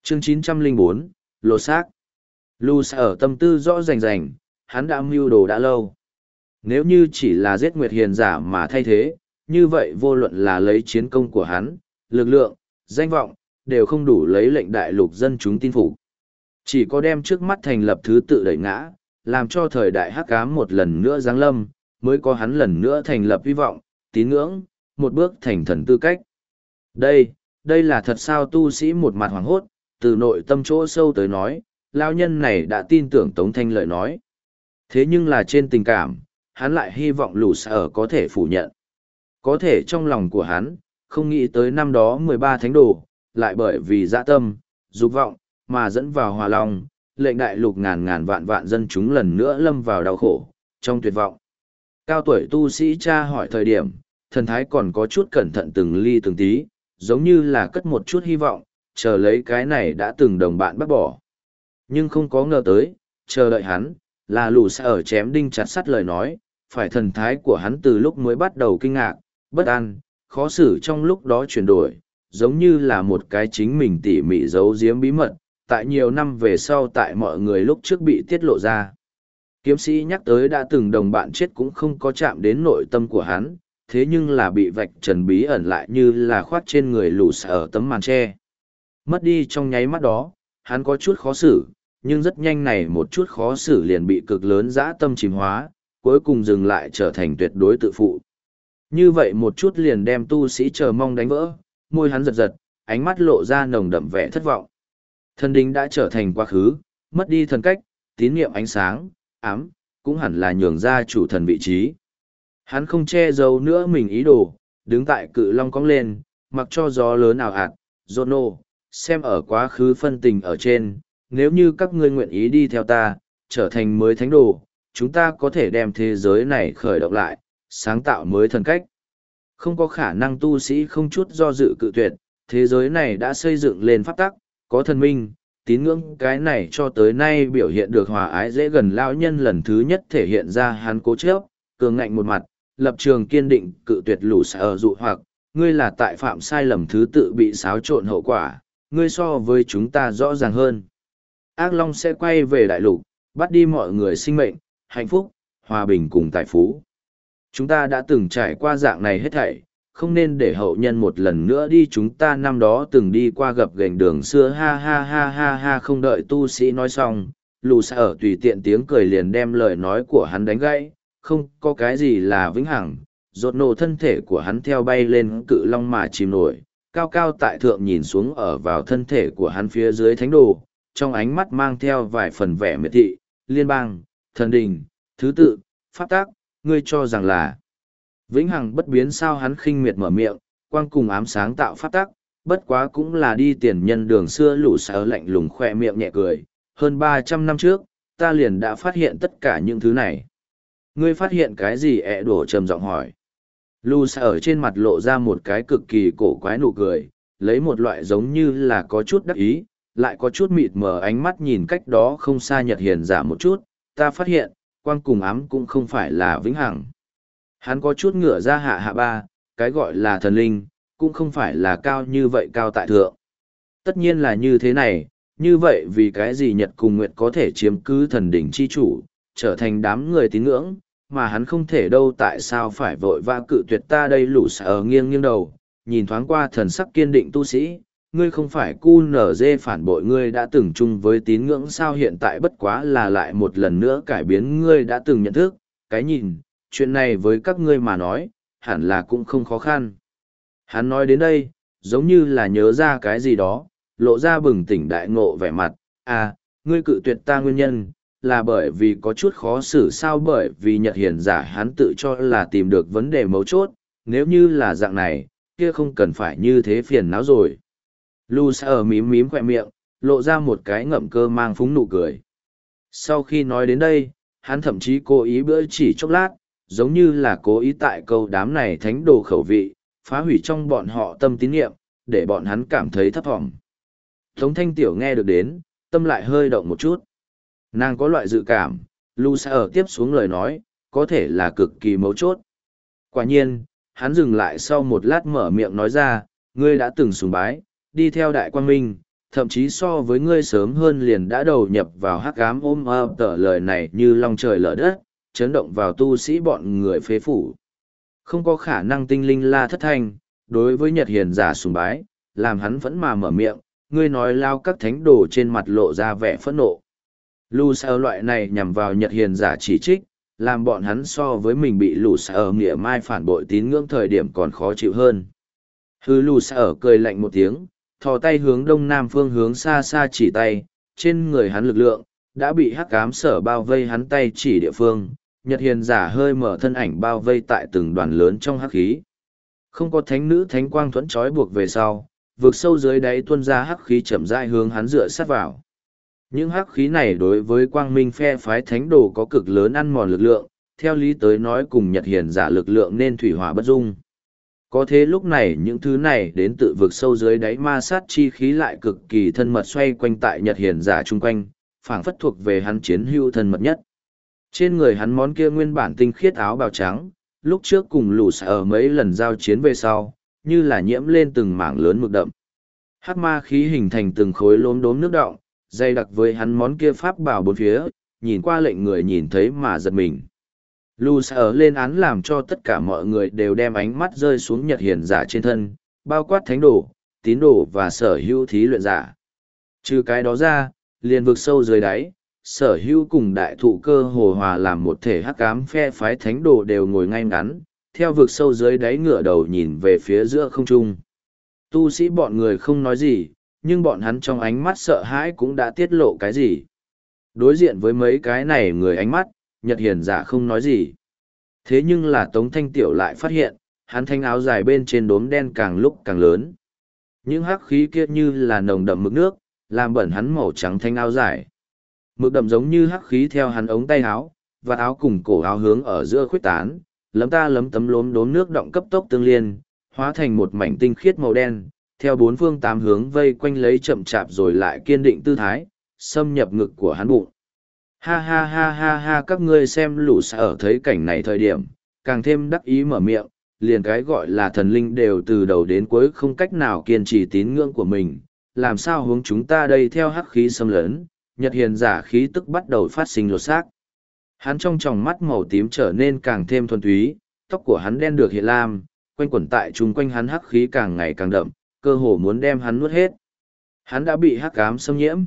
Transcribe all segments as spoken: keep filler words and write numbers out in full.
Chương chín trăm lẻ bốn, lột xác. Lu ở tâm tư rõ rành rành, hắn đã mưu đồ đã lâu. Nếu như chỉ là giết Nguyệt Hiền giả mà thay thế, như vậy vô luận là lấy chiến công của hắn, lực lượng, danh vọng, đều không đủ lấy lệnh đại lục dân chúng tin phục. Chỉ có đem trước mắt thành lập thứ tự đẩy ngã, làm cho thời đại hắc ám một lần nữa giáng lâm, mới có hắn lần nữa thành lập hy vọng, tín ngưỡng, một bước thành thần tư cách. Đây, đây là thật sao? Tu sĩ một mặt hoảng hốt, từ nội tâm chỗ sâu tới nói, lao nhân này đã tin tưởng Tống Thanh lời nói. Thế nhưng là trên tình cảm, hắn lại hy vọng lũ sở có thể phủ nhận. Có thể trong lòng của hắn, không nghĩ tới năm đó mười ba thánh đồ, lại bởi vì dã tâm, dục vọng, mà dẫn vào hòa lòng, lệnh đại lục ngàn ngàn vạn vạn dân chúng lần nữa lâm vào đau khổ, trong tuyệt vọng. Cao tuổi tu sĩ cha hỏi thời điểm, thần thái còn có chút cẩn thận từng ly từng tí, giống như là cất một chút hy vọng, chờ lấy cái này đã từng đồng bạn bác bỏ. Nhưng không có ngờ tới, chờ đợi hắn, là lũ sở chém đinh chặt sắt lời nói, phải thần thái của hắn từ lúc mới bắt đầu kinh ngạc, bất an, khó xử trong lúc đó chuyển đổi, giống như là một cái chính mình tỉ mỉ giấu giếm bí mật, tại nhiều năm về sau tại mọi người lúc trước bị tiết lộ ra. Kiếm sĩ nhắc tới đã từng đồng bạn chết cũng không có chạm đến nội tâm của hắn, thế nhưng là bị vạch trần bí ẩn lại như là khoát trên người lũ sở tấm màn tre. Mất đi trong nháy mắt đó, hắn có chút khó xử, nhưng rất nhanh này một chút khó xử liền bị cực lớn dã tâm chìm hóa, cuối cùng dừng lại trở thành tuyệt đối tự phụ. Như vậy một chút liền đem tu sĩ chờ mong đánh vỡ, môi hắn giật giật, ánh mắt lộ ra nồng đậm vẻ thất vọng. Thần đình đã trở thành quá khứ, mất đi thần cách, tín niệm ánh sáng, ám, cũng hẳn là nhường ra chủ thần vị trí. Hắn không che giấu nữa mình ý đồ, đứng tại cự long cong lên, mặc cho gió lớn ảo ạt, Zono, xem ở quá khứ phân tình ở trên, nếu như các ngươi nguyện ý đi theo ta, trở thành mới thánh đồ, chúng ta có thể đem thế giới này khởi động lại, sáng tạo mới thần cách. Không có khả năng tu sĩ không chút do dự cự tuyệt, thế giới này đã xây dựng lên pháp tắc, có thần minh, tín ngưỡng cái này cho tới nay biểu hiện được hòa ái dễ gần lão nhân lần thứ nhất thể hiện ra hắn cố chấp, cường ngạnh một mặt, lập trường kiên định cự tuyệt lũ sở dụ hoặc, ngươi là tại phạm sai lầm thứ tự bị xáo trộn hậu quả, ngươi so với chúng ta rõ ràng hơn. Ác Long sẽ quay về đại lục, bắt đi mọi người sinh mệnh, hạnh phúc, hòa bình cùng tài phú. Chúng ta đã từng trải qua dạng này hết thảy, không nên để hậu nhân một lần nữa đi chúng ta năm đó từng đi qua gập ghềnh đường xưa ha ha ha ha ha. Không đợi tu sĩ nói xong, lù xa ở tùy tiện tiếng cười liền đem lời nói của hắn đánh gãy, không có cái gì là vĩnh hằng, rột nổ thân thể của hắn theo bay lên cự long mà chìm nổi, cao cao tại thượng nhìn xuống ở vào thân thể của hắn phía dưới thánh đồ, trong ánh mắt mang theo vài phần vẻ miệt thị, liên bang, thần đình, thứ tự, pháp tác, ngươi cho rằng là vĩnh hằng bất biến sao? Hắn khinh miệt mở miệng, quang cùng ám sáng tạo pháp tắc, bất quá cũng là đi tiền nhân đường xưa. Lũ sở lạnh lùng khoe miệng nhẹ cười, hơn ba trăm năm trước, ta liền đã phát hiện tất cả những thứ này. Ngươi phát hiện cái gì? Ẹ đổ trầm giọng hỏi. Lũ sở trên mặt lộ ra một cái cực kỳ cổ quái nụ cười, lấy một loại giống như là có chút đắc ý, lại có chút mịt mờ ánh mắt nhìn cách đó không xa Nhật Hiền giả một chút. Ta phát hiện, quang cùng ám cũng không phải là vĩnh hằng. Hắn có chút ngửa ra hạ hạ ba, cái gọi là thần linh, cũng không phải là cao như vậy cao tại thượng. Tất nhiên là như thế này, như vậy vì cái gì Nhật cùng Nguyệt có thể chiếm cứ thần đỉnh chi chủ, trở thành đám người tín ngưỡng, mà hắn không thể đâu? Tại sao phải vội vã cự tuyệt ta đây? Lũ sở nghiêng nghiêng đầu, nhìn thoáng qua thần sắc kiên định tu sĩ, ngươi không phải cu nở dê phản bội ngươi đã từng chung với tín ngưỡng sao? Hiện tại bất quá là lại một lần nữa cải biến ngươi đã từng nhận thức, cái nhìn, chuyện này với các ngươi mà nói, hẳn là cũng không khó khăn. Hắn nói đến đây, giống như là nhớ ra cái gì đó, lộ ra bừng tỉnh đại ngộ vẻ mặt, à, ngươi cự tuyệt ta nguyên nhân, là bởi vì có chút khó xử sao? Bởi vì Nhật Hiền giả hắn tự cho là tìm được vấn đề mấu chốt, nếu như là dạng này, kia không cần phải như thế phiền não rồi. Lu ở mím mím khỏe miệng, lộ ra một cái ngậm cơ mang phúng nụ cười. Sau khi nói đến đây, hắn thậm chí cố ý bữa chỉ chốc lát, giống như là cố ý tại câu đám này thánh đồ khẩu vị, phá hủy trong bọn họ tâm tín nhiệm, để bọn hắn cảm thấy thấp thỏm. Tống Thanh Tiểu nghe được đến, tâm lại hơi động một chút. Nàng có loại dự cảm, Lu ở tiếp xuống lời nói, có thể là cực kỳ mấu chốt. Quả nhiên, hắn dừng lại sau một lát mở miệng nói ra, ngươi đã từng sùng bái, đi theo đại quang minh, thậm chí so với ngươi sớm hơn liền đã đầu nhập vào hắc ám ôm ấp tờ lời này như long trời lở đất, chấn động vào tu sĩ bọn người phế phủ. Không có khả năng tinh linh la thất thanh, đối với Nhật Hiền giả sùng bái, làm hắn vẫn mà mở miệng, ngươi nói lao các thánh đồ trên mặt lộ ra vẻ phẫn nộ. Lù sở loại này nhằm vào Nhật Hiền giả chỉ trích, làm bọn hắn so với mình bị lù sở nghĩa mai phản bội tín ngưỡng thời điểm còn khó chịu hơn. Hư lù sở cười lạnh một tiếng, thò tay hướng đông nam phương hướng xa xa chỉ tay, trên người hắn lực lượng, đã bị hắc ám sở bao vây hắn tay chỉ địa phương, Nhật Hiền giả hơi mở thân ảnh bao vây tại từng đoàn lớn trong hắc khí. Không có thánh nữ thánh quang thuẫn trói buộc về sau, vực sâu dưới đáy tuôn ra hắc khí chậm rãi hướng hắn dựa sát vào. Những hắc khí này đối với quang minh phe phái thánh đồ có cực lớn ăn mòn lực lượng, theo lý tới nói cùng Nhật Hiền giả lực lượng nên thủy hỏa bất dung. Có thế lúc này những thứ này đến tự vực sâu dưới đáy ma sát chi khí lại cực kỳ thân mật xoay quanh tại Nhật Hiền giả chung quanh, phảng phất thuộc về hắn chiến hữu thân mật nhất. Trên người hắn món kia nguyên bản tinh khiết áo bào trắng, lúc trước cùng lũ sở mấy lần giao chiến về sau, như là nhiễm lên từng mảng lớn mực đậm. Hắc ma khí hình thành từng khối lốm đốm nước đọng, dày đặc với hắn món kia pháp bảo bốn phía, nhìn qua lệnh người nhìn thấy mà giật mình. Lù sở lên án làm cho tất cả mọi người đều đem ánh mắt rơi xuống Nhật Hiền giả trên thân, bao quát thánh đồ, tín đồ và sở hữu thí luyện giả. Trừ cái đó ra, liền vực sâu dưới đáy, sở hữu cùng đại thụ cơ hồ hòa làm một thể hắc ám phe phái thánh đồ đều ngồi ngay ngắn, theo vực sâu dưới đáy ngửa đầu nhìn về phía giữa không trung. Tu sĩ bọn người không nói gì, nhưng bọn hắn trong ánh mắt sợ hãi cũng đã tiết lộ cái gì. Đối diện với mấy cái này người ánh mắt, Nhật Hiền giả không nói gì. Thế nhưng là Tống Thanh Tiểu lại phát hiện, hắn thanh áo dài bên trên đốm đen càng lúc càng lớn. Những hắc khí kia như là nồng đậm mực nước, làm bẩn hắn màu trắng thanh áo dài. Mực đậm giống như hắc khí theo hắn ống tay áo, và áo cùng cổ áo hướng ở giữa khuếch tán, lấm ta lấm tấm lốm đốm nước động cấp tốc tương liên, hóa thành một mảnh tinh khiết màu đen, theo bốn phương tám hướng vây quanh lấy chậm chạp rồi lại kiên định tư thái, xâm nhập ngực của hắn bụng. Ha ha ha ha ha, các ngươi xem lũ sở thấy cảnh này thời điểm, càng thêm đắc ý mở miệng, liền cái gọi là thần linh đều từ đầu đến cuối không cách nào kiên trì tín ngưỡng của mình, làm sao hướng chúng ta đây theo hắc khí xâm lấn, Nhật Hiền giả khí tức bắt đầu phát sinh lột xác. Hắn trong tròng mắt màu tím trở nên càng thêm thuần túy, tóc của hắn đen được hiện lam, quanh quẩn tại chung quanh hắn hắc khí càng ngày càng đậm, cơ hồ muốn đem hắn nuốt hết. Hắn đã bị hắc ám xâm nhiễm.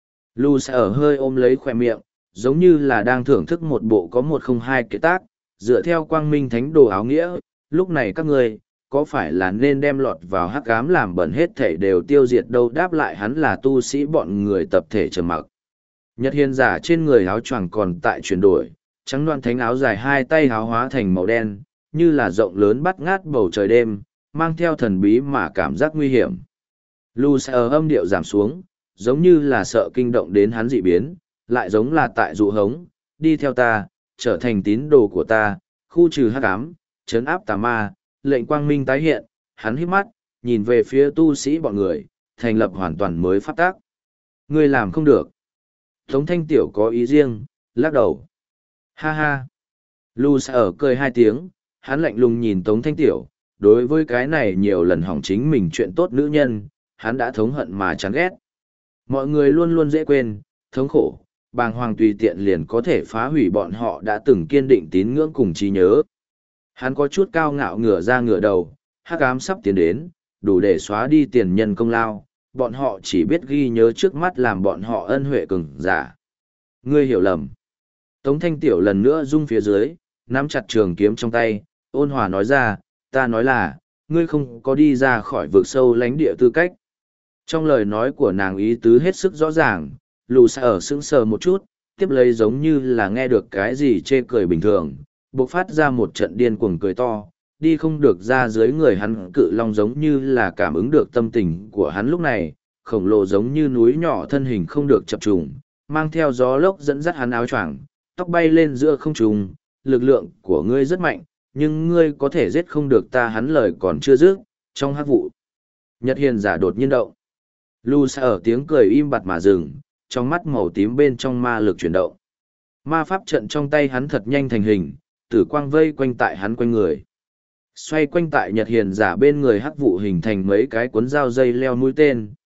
Lu sở hơi ôm lấy khỏe miệng, giống như là đang thưởng thức một bộ có một không hai kế tác, dựa theo quang minh thánh đồ áo nghĩa, lúc này các ngươi có phải là nên đem lọt vào hắc ám làm bẩn hết thể đều tiêu diệt đâu, đáp lại hắn là tu sĩ bọn người tập thể trầm mặc. Nhật Hiền giả trên người áo choàng còn tại chuyển đổi, trắng đoan thánh áo dài hai tay áo hóa thành màu đen, như là rộng lớn bắt ngát bầu trời đêm, mang theo thần bí mà cảm giác nguy hiểm. Lu sở âm điệu giảm xuống, giống như là sợ kinh động đến hắn dị biến, lại giống là tại dụ hống, đi theo ta, trở thành tín đồ của ta, khu trừ hắc ám, trấn áp tà ma, lệnh quang minh tái hiện, hắn hít mắt, nhìn về phía tu sĩ bọn người, thành lập hoàn toàn mới pháp tác. Ngươi làm không được. Tống Thanh Tiểu có ý riêng, lắc đầu. Ha ha. Lu sở cười hai tiếng, hắn lạnh lùng nhìn Tống Thanh Tiểu, đối với cái này nhiều lần hỏng chính mình chuyện tốt nữ nhân, hắn đã thống hận mà chán ghét. Mọi người luôn luôn dễ quên, thống khổ, bàng hoàng tùy tiện liền có thể phá hủy bọn họ đã từng kiên định tín ngưỡng cùng trí nhớ. Hắn có chút cao ngạo ngửa ra ngửa đầu, hắc ám sắp tiến đến, đủ để xóa đi tiền nhân công lao, bọn họ chỉ biết ghi nhớ trước mắt làm bọn họ ân huệ cường giả. Ngươi hiểu lầm. Tống Thanh Tiểu lần nữa rung phía dưới, nắm chặt trường kiếm trong tay, ôn hòa nói ra, ta nói là, ngươi không có đi ra khỏi vực sâu lánh địa tư cách. Trong lời nói của nàng ý tứ hết sức rõ ràng, lù sở sững sờ một chút, tiếp lấy giống như là nghe được cái gì chê cười bình thường, bộc phát ra một trận điên cuồng cười to, đi không được ra dưới người hắn cự long giống như là cảm ứng được tâm tình của hắn lúc này, khổng lồ giống như núi nhỏ thân hình không được chập trùng, mang theo gió lốc dẫn dắt hắn áo choàng, tóc bay lên giữa không trung, lực lượng của ngươi rất mạnh, nhưng ngươi có thể giết không được ta, hắn lời còn chưa dứt, trong hắc vụ. Nhật Hiền giả đột nhiên động. Lu sở tiếng cười im bặt mà dừng, trong mắt màu tím bên trong ma lực chuyển động. Ma pháp trận trong tay hắn thật nhanh thành hình, tử quang vây quanh tại hắn quanh người. Xoay quanh tại Nhật Hiền giả bên người hắc vụ hình thành mấy cái cuốn dao dây leo mũi tên,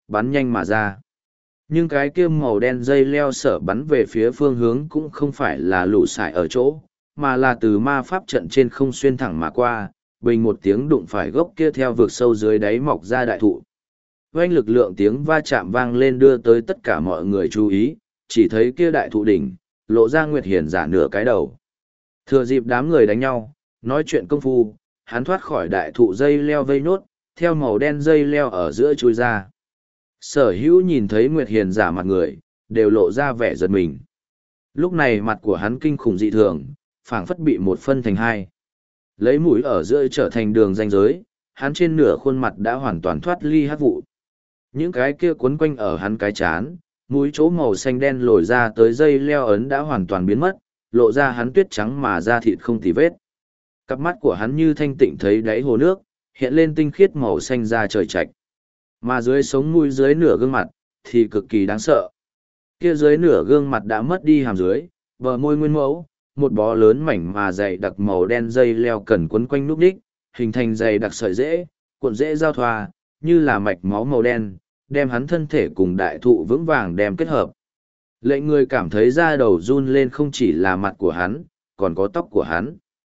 bắn nhanh mà ra. Nhưng cái kia màu đen dây leo sở bắn về phía phương hướng cũng không phải là lũ sải ở chỗ, mà là từ ma pháp trận trên không xuyên thẳng mà qua, bình một tiếng đụng phải gốc kia theo vực sâu dưới đáy mọc ra đại thụ. Oanh lực lượng tiếng va chạm vang lên đưa tới tất cả mọi người chú ý, chỉ thấy kia đại thụ đỉnh, lộ ra Nguyệt Hiền giả nửa cái đầu. Thừa dịp đám người đánh nhau, nói chuyện công phu, hắn thoát khỏi đại thụ dây leo vây nốt, theo màu đen dây leo ở giữa chui ra. Sở hữu nhìn thấy Nguyệt Hiền giả mặt người, đều lộ ra vẻ giật mình. Lúc này mặt của hắn kinh khủng dị thường, phảng phất bị một phân thành hai. Lấy mũi ở giữa trở thành đường ranh giới, hắn trên nửa khuôn mặt đã hoàn toàn thoát ly hắc vụ. Những cái kia quấn quanh ở hắn cái chán, mũi chỗ màu xanh đen lồi ra tới dây leo ấn đã hoàn toàn biến mất, lộ ra hắn tuyết trắng mà da thịt không tì vết. Cặp mắt của hắn như thanh tịnh thấy đáy hồ nước, hiện lên tinh khiết màu xanh da trời trạch. Mà dưới sống mũi dưới nửa gương mặt, thì cực kỳ đáng sợ. Kia dưới nửa gương mặt đã mất đi hàm dưới, bờ môi nguyên mẫu, một bó lớn mảnh mà dày đặc màu đen dây leo cần quấn quanh núp đích, hình thành dày đặc sợi rễ, cuộn rễ giao thoa, như là mạch máu màu đen, đem hắn thân thể cùng đại thụ vững vàng đem kết hợp. Lệnh người cảm thấy da đầu run lên không chỉ là mặt của hắn, còn có tóc của hắn.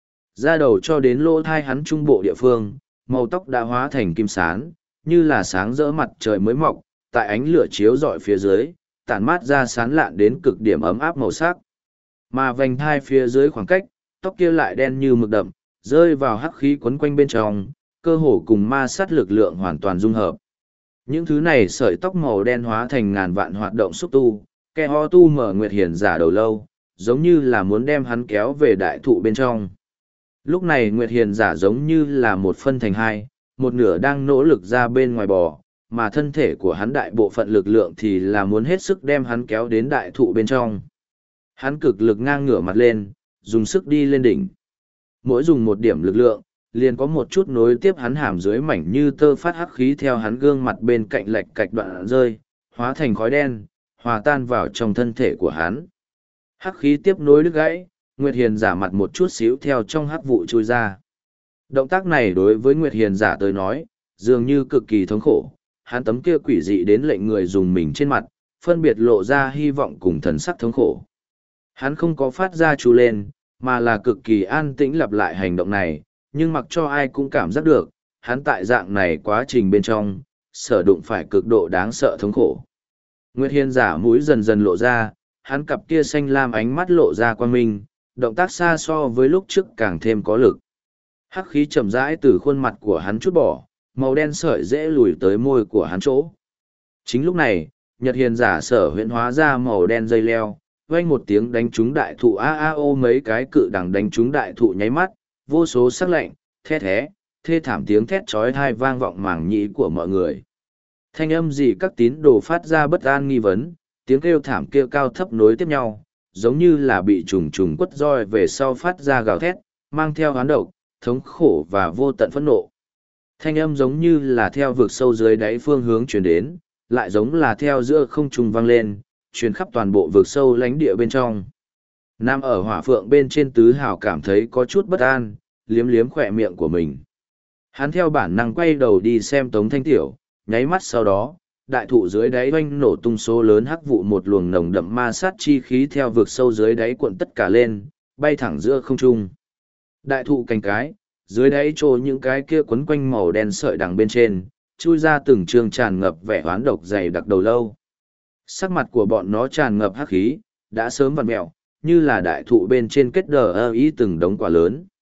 Da đầu cho đến lỗ thai hắn trung bộ địa phương, màu tóc đã hóa thành kim sán, như là sáng rỡ mặt trời mới mọc, tại ánh lửa chiếu rọi phía dưới, tản mát ra sán lạn đến cực điểm ấm áp màu sắc. Mà vành thai phía dưới khoảng cách, tóc kia lại đen như mực đậm, rơi vào hắc khí quấn quanh bên trong, cơ hồ cùng ma sát lực lượng hoàn toàn dung hợp. Những thứ này sợi tóc màu đen hóa thành ngàn vạn hoạt động xúc tu, kẻ ho tu mở Nguyệt Hiền giả đầu lâu, giống như là muốn đem hắn kéo về đại thụ bên trong. Lúc này Nguyệt Hiền giả giống như là một phân thành hai, một nửa đang nỗ lực ra bên ngoài bò, mà thân thể của hắn đại bộ phận lực lượng thì là muốn hết sức đem hắn kéo đến đại thụ bên trong. Hắn cực lực ngang ngửa mặt lên, dùng sức đi lên đỉnh. Mỗi dùng một điểm lực lượng, liền có một chút nối tiếp hắn hàm dưới mảnh như tơ phát hắc khí theo hắn gương mặt bên cạnh lệch cạch đoạn rơi, hóa thành khói đen, hòa tan vào trong thân thể của hắn. Hắc khí tiếp nối đứt gãy, Nguyệt Hiền giả mặt một chút xíu theo trong hắc vụ trôi ra. Động tác này đối với Nguyệt Hiền giả tới nói, dường như cực kỳ thống khổ, hắn tấm kia quỷ dị đến lệnh người dùng mình trên mặt, phân biệt lộ ra hy vọng cùng thần sắc thống khổ. Hắn không có phát ra chú lên, mà là cực kỳ an tĩnh lặp lại hành động này, nhưng mặc cho ai cũng cảm giác được, hắn tại dạng này quá trình bên trong, sở đụng phải cực độ đáng sợ thống khổ. Nguyệt Hiền giả mũi dần dần lộ ra, hắn cặp kia xanh lam ánh mắt lộ ra quan minh, động tác xa so với lúc trước càng thêm có lực. Hắc khí chậm rãi từ khuôn mặt của hắn chút bỏ, màu đen sợi dễ lùi tới môi của hắn chỗ. Chính lúc này, Nhật Hiền giả sở huyễn hóa ra màu đen dây leo, vang một tiếng đánh trúng đại thụ a a ô mấy cái cự đằng đánh trúng đại thụ nháy mắt, vô số sắc lạnh, thét thé, thê thảm tiếng thét chói tai vang vọng màng nhĩ của mọi người. Thanh âm gì các tín đồ phát ra bất an nghi vấn, tiếng kêu thảm kia cao thấp nối tiếp nhau, giống như là bị trùng trùng quất roi về sau phát ra gào thét, mang theo hoán độc, thống khổ và vô tận phẫn nộ. Thanh âm giống như là theo vực sâu dưới đáy phương hướng truyền đến, lại giống là theo giữa không trung vang lên, truyền khắp toàn bộ vực sâu lánh địa bên trong. Nam ở hỏa phượng bên trên tứ hào cảm thấy có chút bất an, liếm liếm khỏe miệng của mình. Hắn theo bản năng quay đầu đi xem Tống Thanh Tiểu, nháy mắt sau đó, đại thụ dưới đáy oanh nổ tung số lớn hắc vụ một luồng nồng đậm ma sát chi khí theo vực sâu dưới đáy cuộn tất cả lên, bay thẳng giữa không trung. Đại thụ cành cái, dưới đáy trô những cái kia quấn quanh màu đen sợi đằng bên trên, chui ra từng trường tràn ngập vẻ hoán độc dày đặc đầu lâu. Sắc mặt của bọn nó tràn ngập hắc khí, đã sớm vặn mẹo, như là đại thụ bên trên kết đờ ơ ý từng đống quả lớn.